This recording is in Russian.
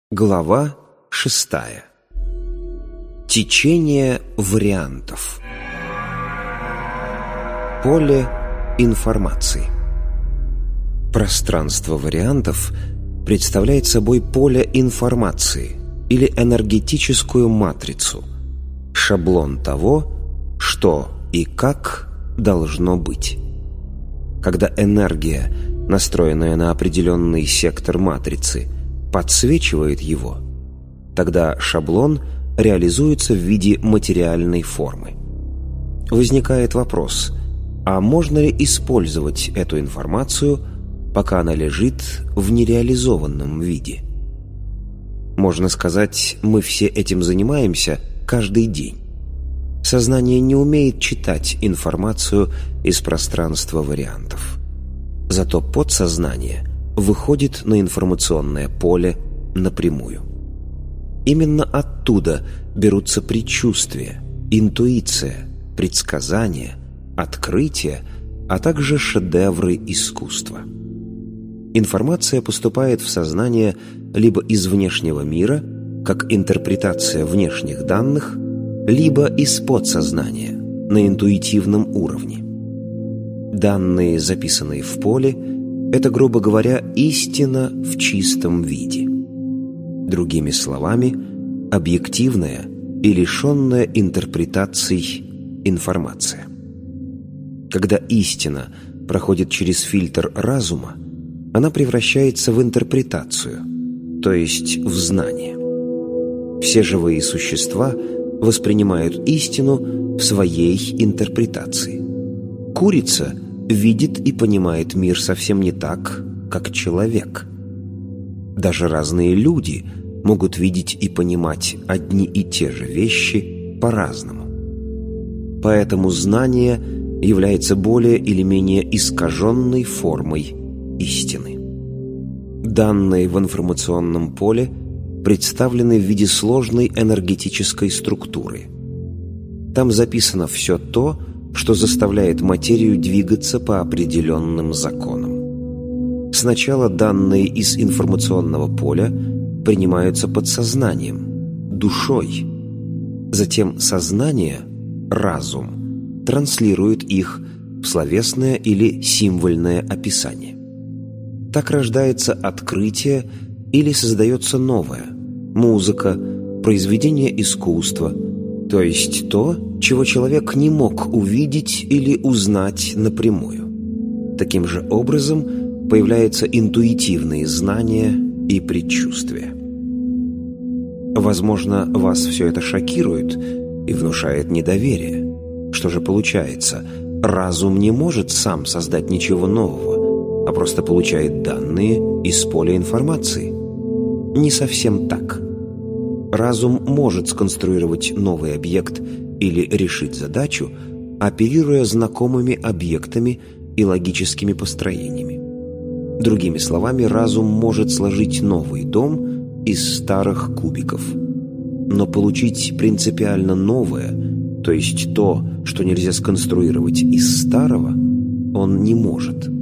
Глава 6. Течение вариантов. Поле информации. Пространство вариантов представляет собой поле информации или энергетическую матрицу, шаблон того, что и как должно быть. Когда энергия, настроенная на определенный сектор матрицы, подсвечивает его, тогда шаблон реализуется в виде материальной формы. Возникает вопрос, а можно ли использовать эту информацию, пока она лежит в нереализованном виде? Можно сказать, мы все этим занимаемся каждый день. Сознание не умеет читать информацию из пространства вариантов. Зато подсознание выходит на информационное поле напрямую. Именно оттуда берутся предчувствия, интуиция, предсказания, открытия, а также шедевры искусства. Информация поступает в сознание либо из внешнего мира, как интерпретация внешних данных, либо из подсознания, на интуитивном уровне. Данные, записанные в поле, это, грубо говоря, истина в чистом виде. Другими словами, объективная и лишенная интерпретаций информация. Когда истина проходит через фильтр разума, она превращается в интерпретацию, то есть в знание. Все живые существа воспринимают истину в своей интерпретации. Курица видит и понимает мир совсем не так, как человек. Даже разные люди могут видеть и понимать одни и те же вещи по-разному. Поэтому знание является более или менее искаженной формой истины. Данные в информационном поле представлены в виде сложной энергетической структуры. Там записано все то, что заставляет материю двигаться по определенным законам. Сначала данные из информационного поля принимаются подсознанием, душой. Затем сознание, разум, транслирует их в словесное или символьное описание. Так рождается открытие или создается новое – музыка, произведение искусства, то есть то, чего человек не мог увидеть или узнать напрямую. Таким же образом появляются интуитивные знания и предчувствия. Возможно, вас все это шокирует и внушает недоверие. Что же получается? Разум не может сам создать ничего нового, а просто получает данные из поля информации. Не совсем так. Разум может сконструировать новый объект или решить задачу, оперируя знакомыми объектами и логическими построениями. Другими словами, разум может сложить новый дом из старых кубиков. Но получить принципиально новое, то есть то, что нельзя сконструировать из старого, он не может.